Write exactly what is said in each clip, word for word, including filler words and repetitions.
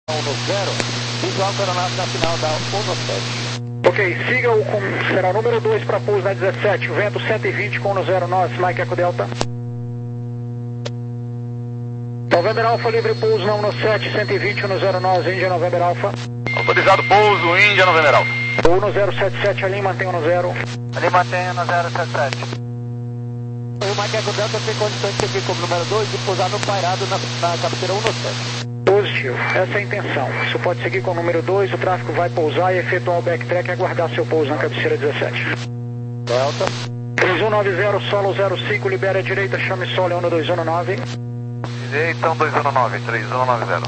zero, visual para a aeronave na final da um sete. Ok, siga o com, será o número dois para pouso na dezessete, vento cento e vinte com zero nove, Mike Eco Delta. November Alpha, livre pouso na um sete, cento e vinte no zero nove, Índia November Alpha. Autorizado pouso, Índia November Alpha. um zero sete sete, ali mantenha no zero. Ali mantenha no zero sete sete. O Mike Eco Delta tem condições de seguir como número dois e pousar no pairado na, na cabeceira um sete. Positivo, essa é a intenção. Você pode seguir com o número dois, o tráfego vai pousar e efetuar o backtrack e aguardar seu pouso na cabeceira dezessete. Delta. três um nove zero, solo zero cinco, libera a direita, chame solo um dois um nove. Direita um dois um nove, três um nove zero.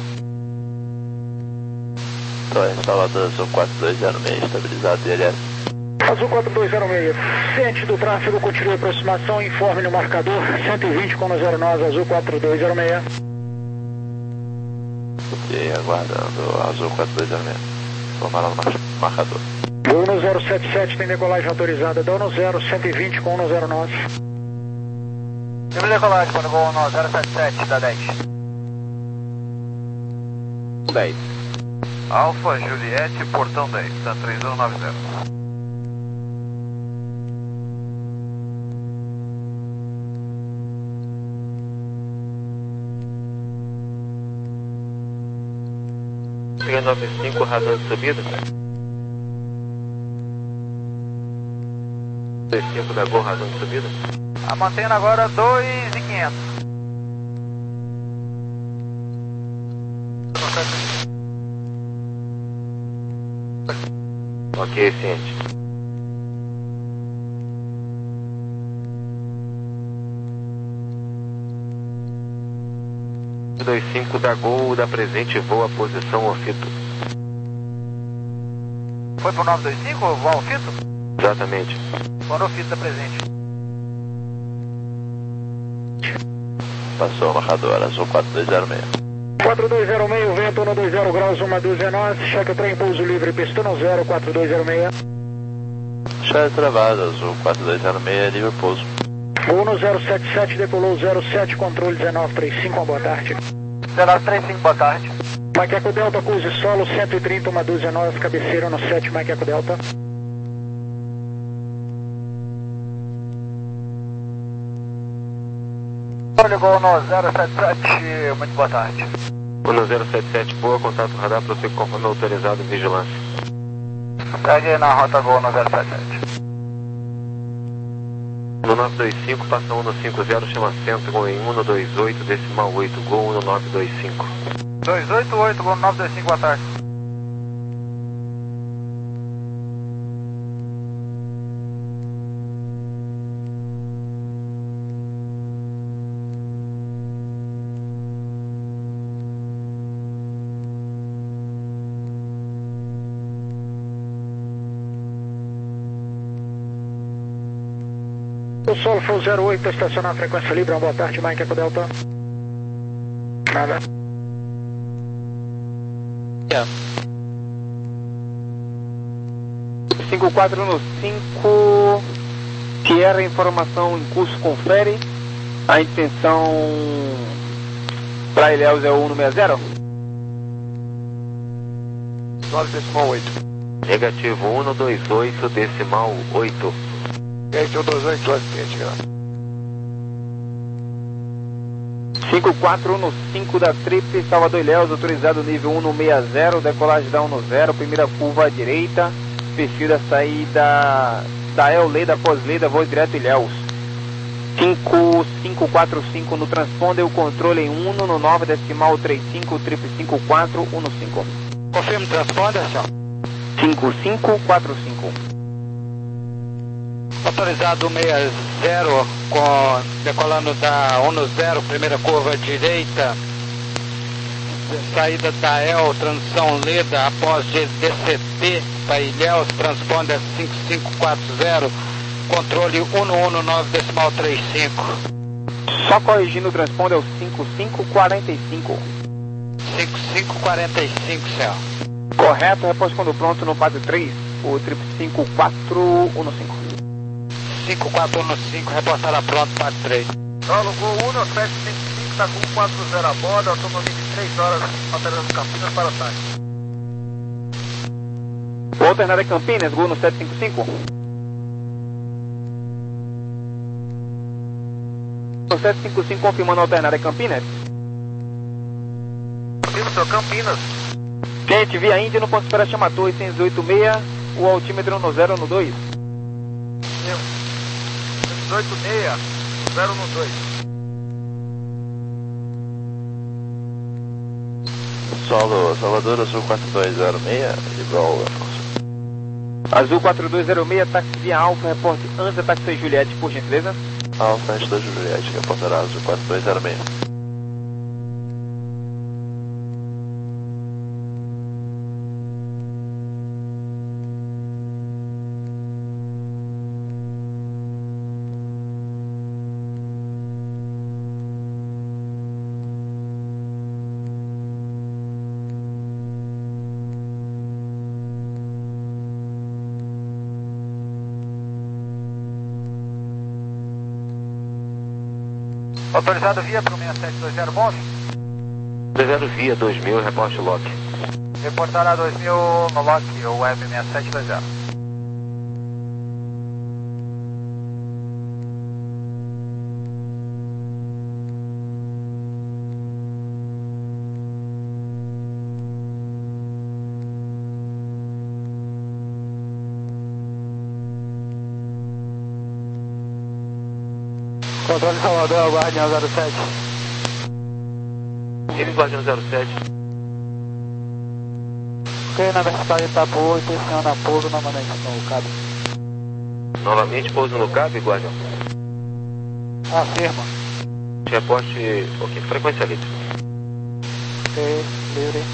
Torre instalada Azul quatro dois zero seis, estabilizado D L S. Azul quatro dois zero seis, ciente do tráfego, continue a aproximação, informe no marcador, cento e vinte com zero nove, Azul quatro dois zero seis. Ok, aguardando Azul quatro dois zero seis. Formar lá no marcador. um zero sete sete tem decolagem autorizada, dá um zero, cento e vinte com zero nove. Livre decolagem para o voo no zero sete sete da dez. dez. Alfa Juliette, portão dez, tá três um nove zero. nove cinco, razão de subida. dois cinco da Gol, razão de subida. A mantendo agora dois e quinhentos. Ok, ciente. dois cinco da Gol, da presente, voa posição Ofito. Foi pro nove dois cinco, voo Ofito? Exatamente. Fora Ofito da presente. Passou o marcador, Azul quatro dois zero seis. quatro dois zero seis, vento um dois zero graus, uma dúzia nove, cheque o trem, pouso livre, pista no zero, quatro dois zero seis. Chave travada, Azul quatro dois zero seis, livre pouso. um zero sete sete, decolou zero sete, controle dezenove trinta e cinco, uma boa tarde. dezenove trinta e cinco, boa tarde. Mike Eco Delta, cruze solo, cento e trinta, uma dúzia nove, cabeceira no sete, Mike Eco Delta. Ligou no zero sete sete, muito boa tarde. um zero sete sete, boa, contato radar, prossigo conforme autorizado, vigilância. Segue na rota Gol no zero sete sete. No nove dois cinco, passa um cinco zero, chama centro em um dois oito, decimal oito, Gol um nove dois cinco. dois oito oito, Gol nove dois cinco, boa tarde. O solo foi zero oito, estacionar a frequência livre, uma boa tarde, Mike Eco Delta. Nada. Yeah. cinco quatro no cinco, Sierra, informação em curso, confere. A intenção para Ilhéus é o um seis zero? nove decimal oito. Negativo um dois oito, decimal oito. Este é o dois oito, dois sete, graças. cinco quatro no cinco da Trip, Salvador Ilhéus, autorizado nível um seis zero, decolagem da um zero, primeira curva à direita, perfil da saída da El-Leda, pós-Leda, voo direto Ilhéus. cinco cinco quatro cinco no transponder, o controle em um no nove decimal três cinco, triple cinco quatro um cinco. Confirme o transponder, senhor. cinco cinco quatro cinco. Autorizado seis zero, com, decolando da um zero, primeira curva direita, saída da E L, transição Leda, após D C T, para Ilhéus, transponder cinco cinco quatro zero, controle um um nove decimal três cinco. Só corrigindo o transponder é o cinco cinco quatro cinco. cinco cinco quatro cinco, senhor. Correto, repouso quando pronto no quadro três, o triple cinco quatro um cinco. cinco quatro um cinco, reportada pronto, parte três. Solo Gol um sete cinco cinco. está com um quatro zero a bordo, automóvel vinte e três horas, alternando Campinas para o site. Vou alternar em Campinas, Gol no sete cinco cinco. No sete cinco cinco confirmando alternar em Campinas. Confirmo, senhor, Campinas. Gente, via Índia no ponto de espera chama Torre seis oito seis, o altímetro no zero no dois. seis oito seis, zero no dois. Solo Salvador, Azul quatro dois zero seis, igual a Azul quatro dois zero seis, táxi via Alfa, reporte Anza, táxi Juliette, por gentileza. Alfa, antes da Juliette, reportará Azul quatro dois zero seis. Autorizado via para o seis sete dois zero, Move. dois zero via dois mil, reporte lock. Reportará dois mil no lock, o web seis sete dois zero. Controle Salvador, Guardião zero sete. Tive Guardião zero sete. Ok, na vertical de Itapu, intenciona pouso novamente no cabo. Novamente pouso no cabo, Guardião. Afirma. Reporte, ok, frequência livre. Ok, livre.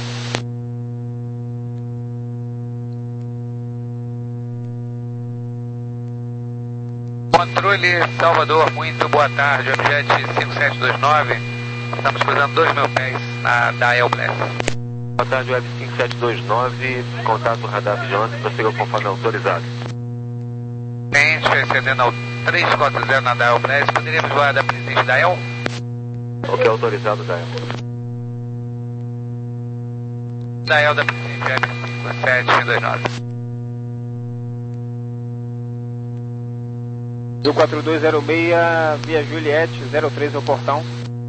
Controle Salvador, muito boa tarde, objeto cinco sete dois nove, estamos cruzando dois mil pés na, da Elbless. Boa tarde, web cinco sete dois nove, contato radar vigilância, prossiga conforme autorizado. Cliente excedendo ao trezentos e quarenta na da Elbless, poderíamos voar da presidente da El? Ok, autorizado da El. Da El da presidente web cinco sete dois nove. Do quatro dois zero seis, via Juliette, zero três ao portão.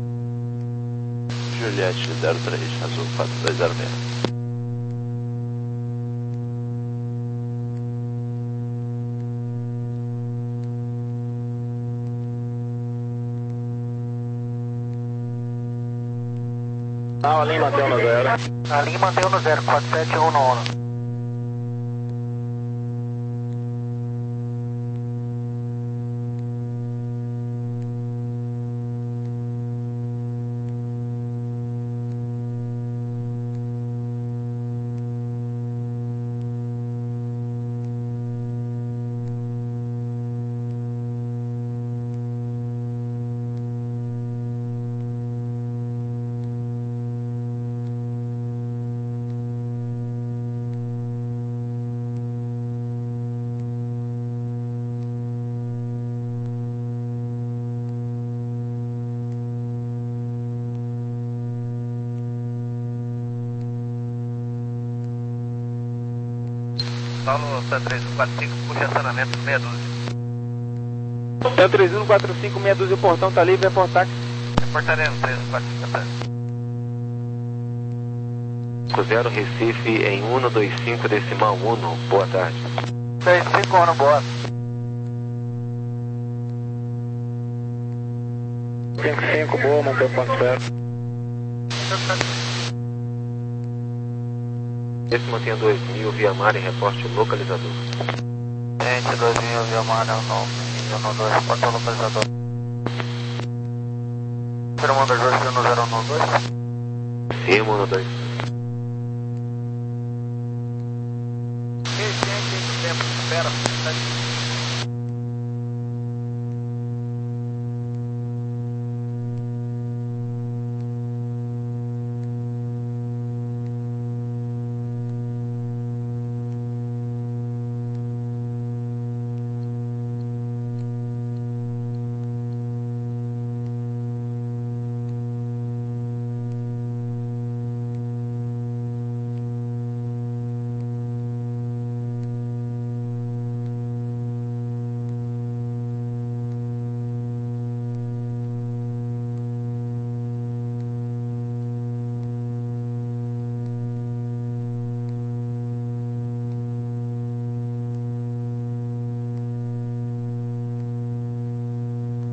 Juliette zero três, Azul quatro dois zero seis. Ah, a linha mantém no zero. A linha mantém no zero, quatro sete um no. Saulo três um quatro cinco, puxa acionamento meia dúzia. três um quatro cinco, meia dúzia, o portão tá livre, reportar. Reportaremos três um quatro cinco. Zero Recife em um dois cinco decimal um, boa tarde. seis cinco um, boa. cinco cinco, boa, mantém o ponto zero. Esse mantenha dois mil via mar em reporte localizador. Gente, dois mil via mar, não, não, dois, reporte localizador. Firma dois dois no zero um dois. Firma no dois. Quem tem que tempo de espera?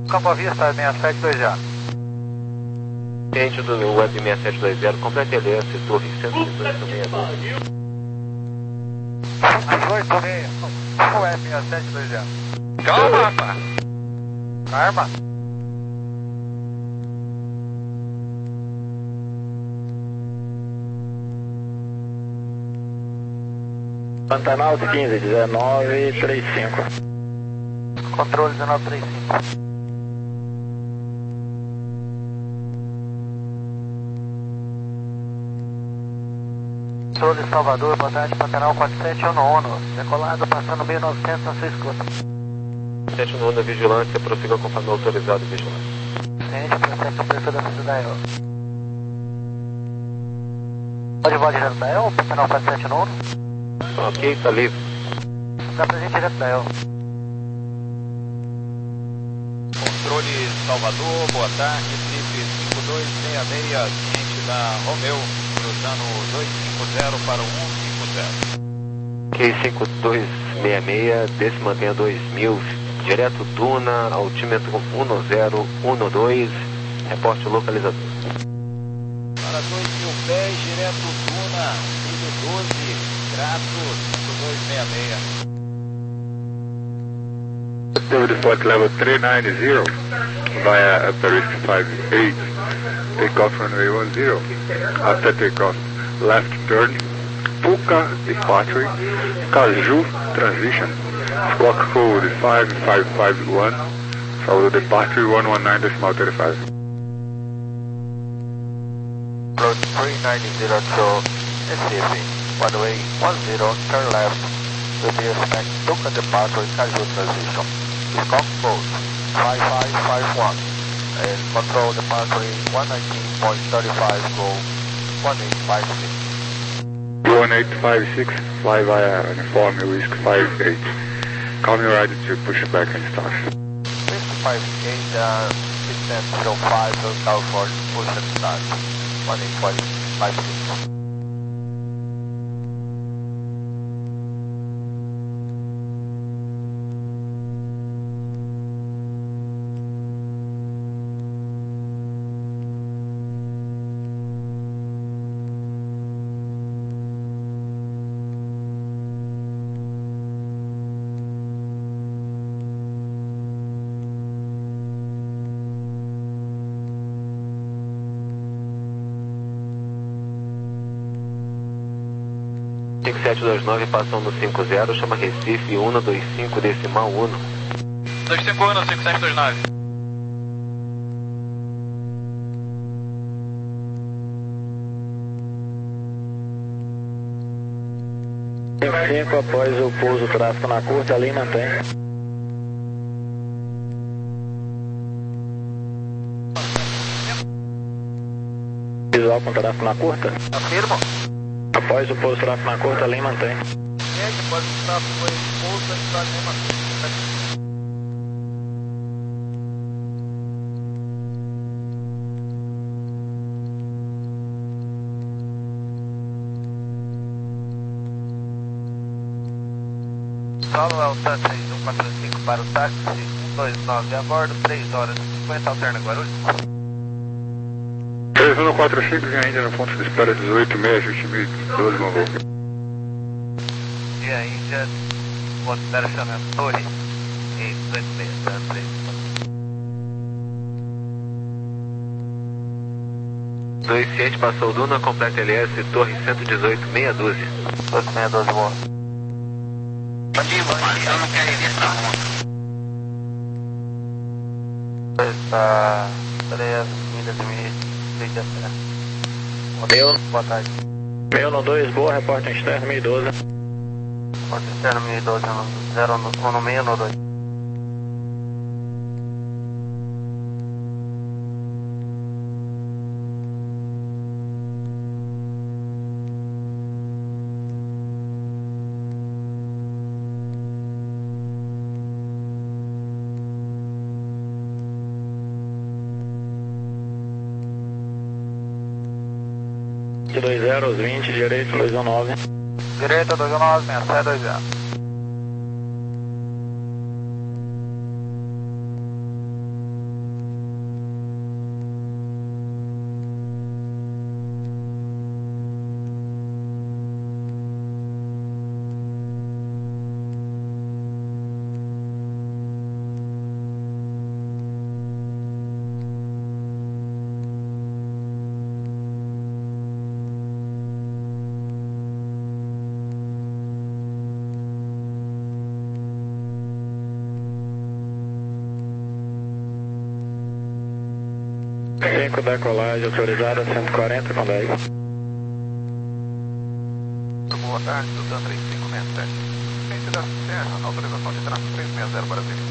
Campo Vista, seis sete dois zero. Cliente do Web seis sete dois zero, complete L S, torre cento e dezoito sessenta e dois. oito meia, Web seis sete dois zero. Calma, rapaz. Calma. Pantanal quinze, dezenove trinta e cinco. Controle dezenove trinta e cinco. Controle Salvador, boa tarde, Pantanal quatro sete um um, decolado, passando mil e novecentos na sua escuta. sete um um, vigilância, prossiga conforme autorizado, vigilância. Ciente, processo perfil da cidade da E L. Pode voar direto da E L, Pantanal quatro sete um um? Ok, tá livre. Dá pra gente direto da E L. Controle Salvador, boa tarde, Felipe cinco dois seis seis, ciente da Romeu, cruzando dois cinco zero para o um cinco zero. Ok, cinco dois seis seis, desse mantenha dois mil, direto Duna, altímetro um zero um dois, reporte localizador. Para dois mil pés, direto Duna, milho doze, grato, cinco dois seis seis. Activity flight level three ninety via Aperisk five eight. Takeoff runway one zero. After takeoff, left turn, Puka departure, Caju transition, squawk code five five five one, follow departure one one nine decimal thirty-five. Approach three ninety to Recife, runway one zero, turn left, will be expect Puka departure, Caju transition. Squawk code five five five one and control departure one nineteen point three five, go one eight five six. one eight five six, fly via uniform Whisk five eight. Call me ready to push back and start. Whisk five eight, uh, six ten zero five, California, push and start. one eight five six. cinco sete dois nove, passando cinco zero, chama Recife um dois cinco decimal um. dois cinco um, cinco sete dois nove. cinco após o pouso tráfego na curta, ali mantém. Visual com tráfego na curta. Afirmo. Após o pouso tráfego na curta, ali mantém. Gente, após o tráfego foi pouso, a gente vai ali mantém. Solo é o táxi um quatro cinco para o táxi um dois nove a bordo, três horas e cinquenta, alterna Guarulhos. três um quatro cinco, vem ainda no ponto de espera dezoito seis, ajuste mil e doze, Mongol. E a Índia, ponto de direcionamento Torre, em dezoito seis, três. dois sete, passou Duna, completa L S, torre cento e dezoito, meia dúzia. doze seis doze, boa. Bom dia, mas eu não quero ir pra rua. Está três milhas de mim, trinta e sete. Meu, Boa tarde. meu no dois, boa, repórter externo mil e doze. Repórter externo mil e doze, zero no meio no dois. dois zero, vinte, direito, dois um nove. Direita, dois um nove, seis sete dois zero. Direito, dois um nove, seis sete dois zero. cinco, decolagem autorizada, cento e quarenta com dez. Boa tarde, Tutan três cinco seis sete. Frente da Serra, autorização de tráfego três seis zero para Brasília.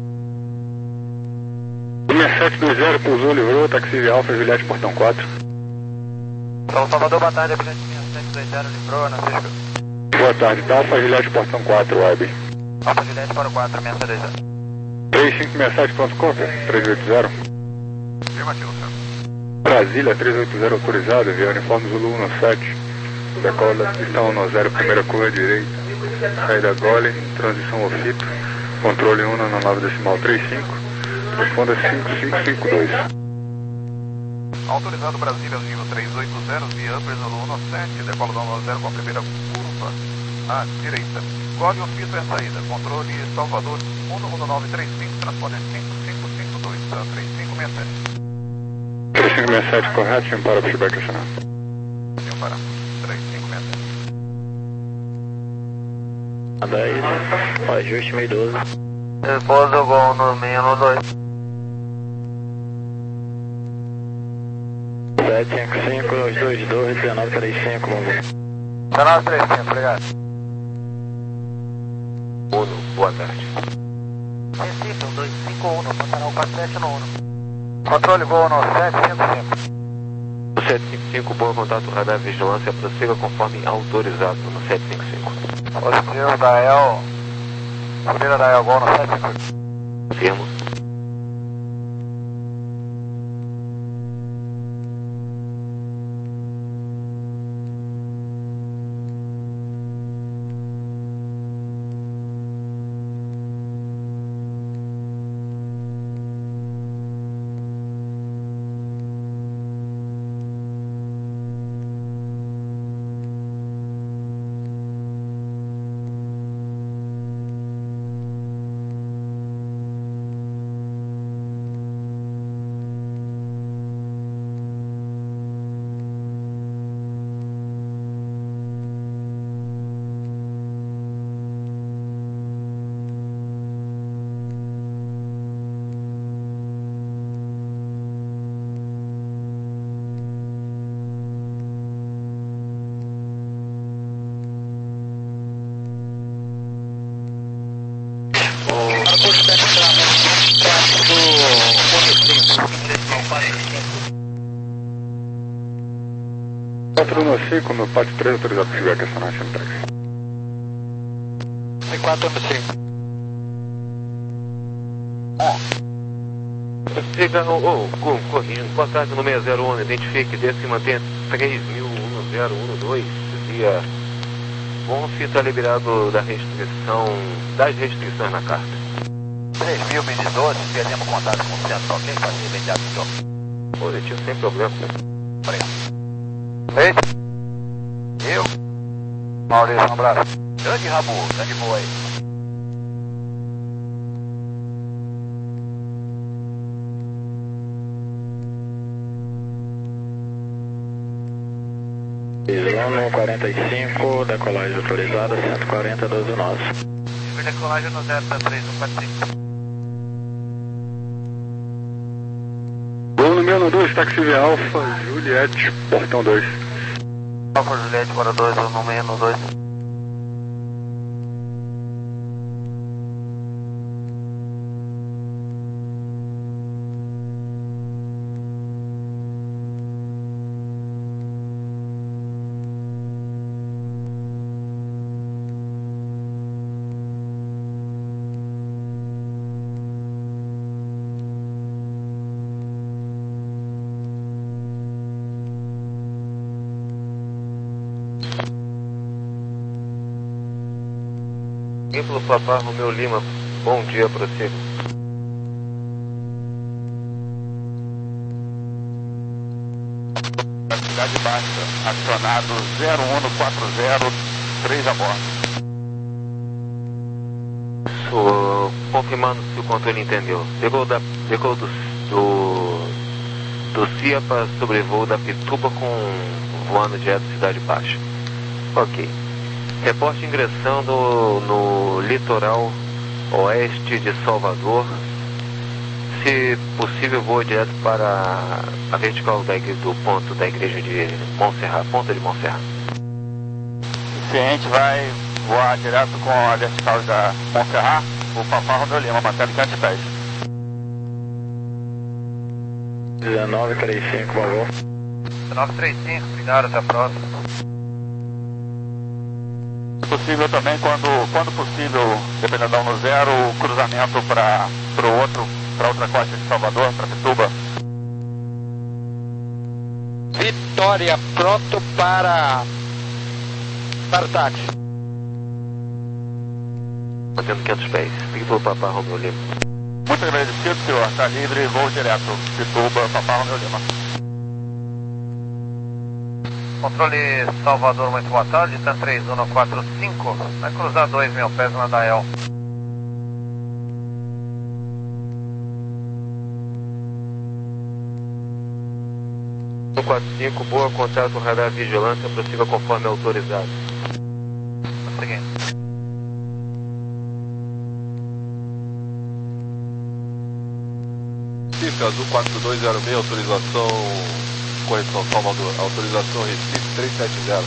seis sete dois zero, pousou, livrou, taxi Alfa, Juliette, portão quatro. São Salvador, boa tarde, habilidade seis sete dois zero, livrou, na Cisco. Boa tarde, tá, Alfa, Juliette, portão quatro, web. Alfa Juliette para o quatro, seis sete dois zero. três cinco seis sete, pronto, cópia, três oito zero. Afirmativo, senhor. Brasília, três oito zero, autorizado, via uniforme Zulu um sete. Decola da pista um zero, primeira curva direita. Saída Gole, transição Ofito. Controle um na nove decimal trinta e cinco. Responda cinco cinco cinco dois. Autorizado Brasília, nível três oito zero, via Upper Zulu um sete. Decola da um zero com a primeira curva à direita. Gole Ofito é a saída. Controle Salvador um um nove três cinco, transponder cinco cinco cinco dois, três cinco seis sete. três cinco seis sete, correto, time para o pushback acionado. Time para três cinco seis sete. dez, ajuste meio doze. Repouso gol no menos dois. sete cinco cinco, dois dois dois, dezenove trinta e cinco, vamos ver. dezenove trinta e cinco, obrigado. Uno, boa tarde. Recife, um dois cinco um, Pantanal quatro sete no um. Controle gol no sete cinco cinco. sete cinco cinco, bom contato, radar vigilância, prossiga conforme autorizado no sete cinco cinco. Positivo da El. Subida da El, gol no sete cinco cinco. Firmo. quatro um cinco, no pátio três, autorizado para pushback acionado, time táxi. quatro um cinco. Siga, oh, oh, corrigindo, boa tarde no seis zero um, identifique, desce e mantenha três mil dez doze, via Bonf, está liberado da restrição, das restrições na carta. três mil doze, perdemos contato com o centro, ok? Fazer imediato, senhor. Positivo, sem problema. Obrigado. Feito. Eu. Maurício, um abraço. Grande Rabu, grande boa aí. Islano quarenta e cinco, decolagem autorizada, cento e quarenta, doze nosso. Decolagem no zero três um quatro cinco. Gol no menos dois, táxi V Alfa, Juliette, portão dois. Alfa Juliette para dois, no menos dois. Pelo Papá Romeu Lima, bom dia para você. Cidade Baixa, acionado zero um quatro zero, três a bordo. Sou confirmando se o controle entendeu. Decolou da, decolou do, do, do CIAPA, sobrevoo da Pituba com voando direto da Cidade Baixa. Ok. Reporte ingressando no litoral oeste de Salvador, Se possível, voa direto para a vertical da igreja, do ponto da igreja de Montserrat, ponta de Montserrat. O ciente vai voar direto com a vertical da Montserrat, o Papá Romeu Lima, mantendo quinhentos pés. dezenove trinta e cinco, por favor. dezenove trinta e cinco, obrigado, até a próxima. Possível também, quando, quando possível, dependendo da um no zero, o cruzamento para o outro, para outra costa de Salvador, para Pituba. Vitória, pronto para para o táxi. Mantendo quinhentos pés. Fique pelo Papá Romeu Lima. Muito agradecido, senhor. Está livre, voo direto. Pituba, Papá Romeu Lima. Controle Salvador, muito boa tarde, TAM três um quatro cinco, vai cruzar dois mil pés na Dael. um quatro cinco, boa, contato radar vigilância, prossiga conforme autorizado. Seguinte. Recife, Azul quatro dois zero seis, autorização, correção Salvador, autorização Recife três sete zero.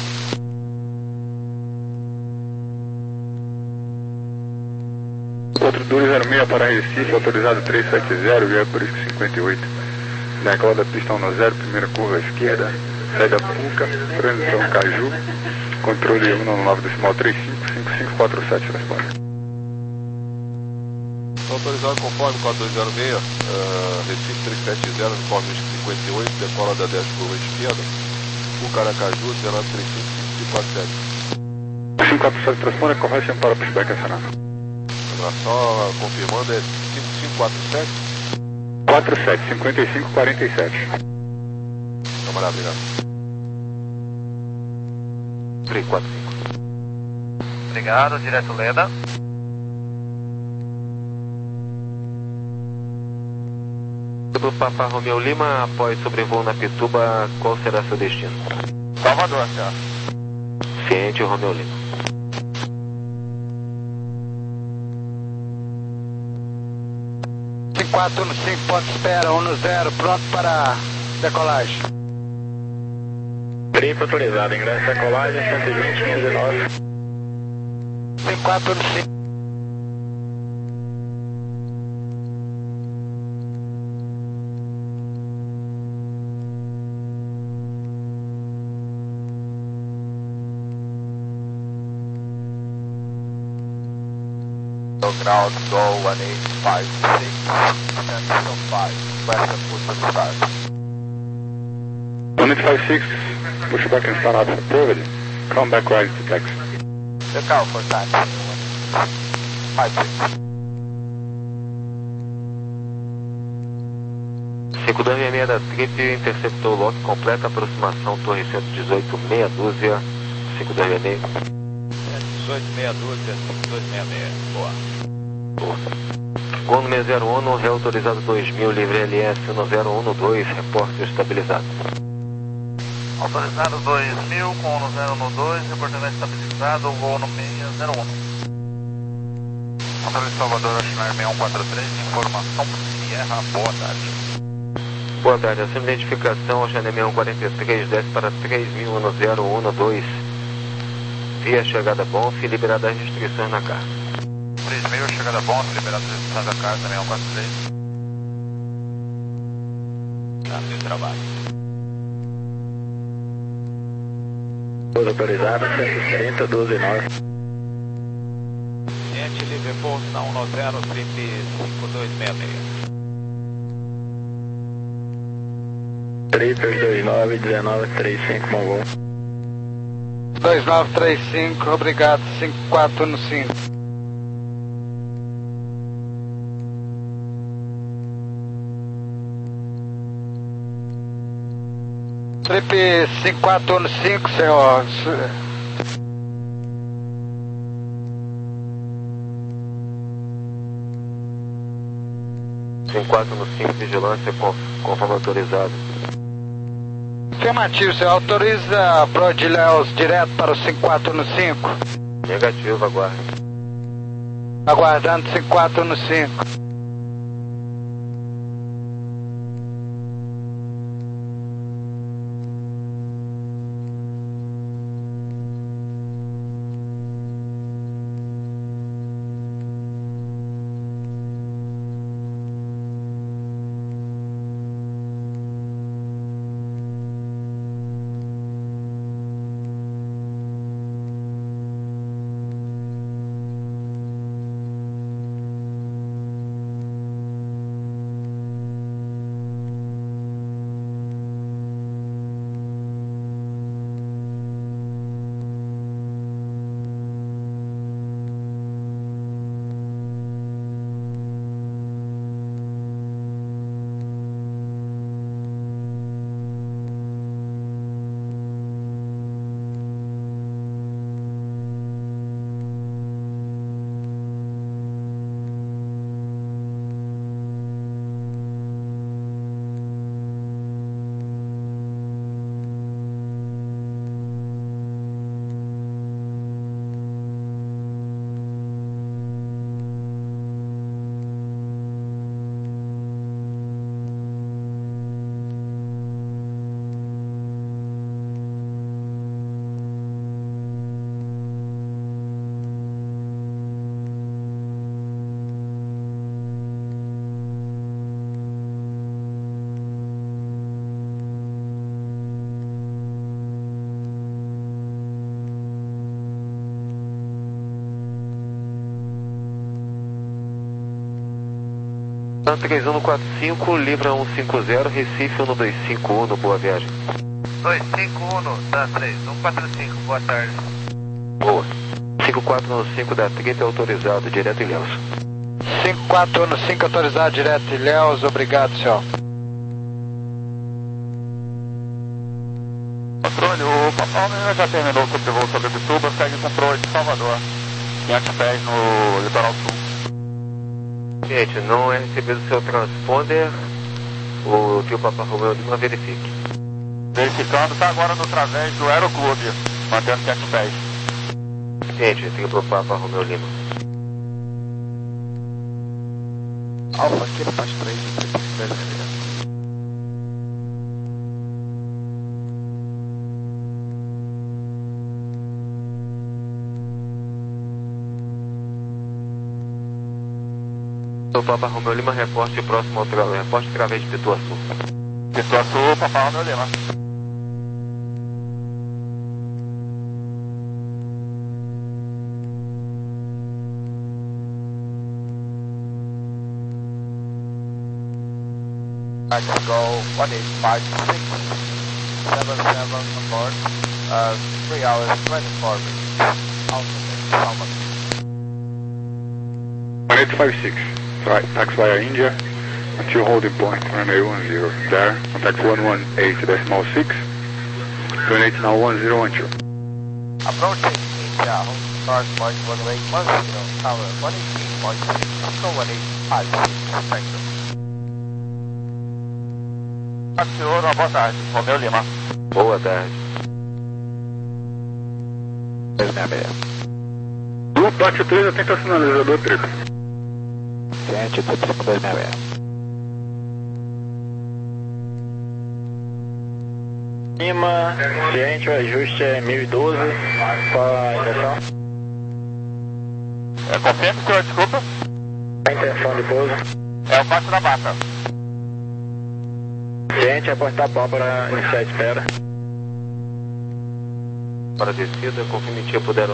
Outro dois zero seis para Recife, autorizado três sete zero, via por isso cinquenta e oito. Decola da pista um no zero, primeira curva à esquerda, saída Puca, transição Caju, controle um nove decimal trinta e cinco, cinco cinco quatro sete, responde. Autorizado conforme quatro dois zero seis, uh, Recife três sete zero, uniforme cinquenta e oito, decola da dez curva esquerda, Puca Aracaju, dezenove trinta e cinco, cinco quatro sete. cinco quatro sete, responde, correção para o pushback acionado. Só confirmando, é cinco cinco quatro sete? quatro sete, cinquenta e cinco quarenta e sete. Camarada, obrigado. três quatro cinco. Obrigado, direto Leda. Do Papá Romeu Lima, após sobrevoo na Pituba, qual será seu destino? Salvador, senhor. Ciente, Romeu Lima. cinco quatro no cinco, ponto espera, um no zero, pronto para decolagem. Trip autorizado, ingresso decolagem, cento e vinte, quinze nove. cinco quatro no cinco. Ground, go one eight five six, Anderson five, Western Pushback start. one eight five six, pushback and start after approved. Come back right to taxi. Look out for taxi. five six. cinco dois seis seis da Trip, interceptou o lock, completa aproximação, torre cento e dezoito, meia dúzia, cinco dois seis seis. cento e dezoito, meia dúzia, cinco dois seis seis, boa. Gol número zero um, reautorizado dois mil, livre L S no zero um dois, repórter estabilizado. Autorizado dois mil, com no zero um dois, reportamento estabilizado, voo no seis zero um. Controle Salvador, Schneider seis um quatro três, informação Sierra, boa tarde. Boa tarde, assume identificação, Schneider seis um quatro três, desce para três mil no zero um dois. Via chegada Bonf, liberada as restrições na carga. três mil, chegada Bonf, liberada as restrições da carga, seis um quatro três. Tá, seu trabalho. Autorizado, cento e trinta, doze nove. Ciente, livre pouso na um no zero, trip cinco dois seis seis. Trip dois nove, dezenove trinta e cinco, Mongol. dois nove três cinco, obrigado, cinco quatro no cinco. Trip cinco quatro no cinco, senhor. cinco quatro no cinco, vigilância conforme autorizado. Afirmativo, senhor. Autoriza Brodiléus direto para o cinco quatro no cinco. Negativo, aguarde. Aguardando cinco quatro no cinco. três um quatro cinco, Libra um cinco zero, Recife um dois cinco um, boa viagem. dois cinco um da três um quatro cinco, boa tarde. Boa. cinco quatro um cinco da Trip autorizado, direto em Ilhéus. cinco quatro um cinco autorizado, direto em Ilhéus, obrigado, senhor. Controle, o Papai Noel já terminou o sobrevoo sobre Bituba, segue com proa de Salvador, quinhentos pés no litoral sul. Gente, não é recebido o seu transponder, o tio Papa Romeu Lima verifique. Verificando, está agora no través do Aeroclube, mantendo quinhentos pés. Gente, tio Papa Romeu Lima. Alfa, Kilo faz três, beleza. O Papa Romeu Lima, reporte próximo ao tra... reporte através de Pituaçu. Pituaçu, Papa Romeu Lima. Let's go one eight five six seven seven on board, uh, three hours twenty-four minutes, altitude, Salvador. one eight five six. Right, taxi via India until holding point, runway one zero. There, contact one one eight decimal six, twenty-eight now one zero one two. Approaching India, hold start point runway one zero, tower one eighteen point six, Echo one eight five six, thank you. Senhor, boa tarde, Romeu Lima. Boa tarde. dois seis seis. Do pátio três, atenta sinalizador triplo. Ciente, Tupi dois seis seis. Lima, ciente, o ajuste é mil e doze, qual a intenção? É, confirme, senhor, desculpa. A intenção de pouso? É o pátio da mata. Ciente, aportar pau para iniciar a espera. Para a descida, confirme tipo zero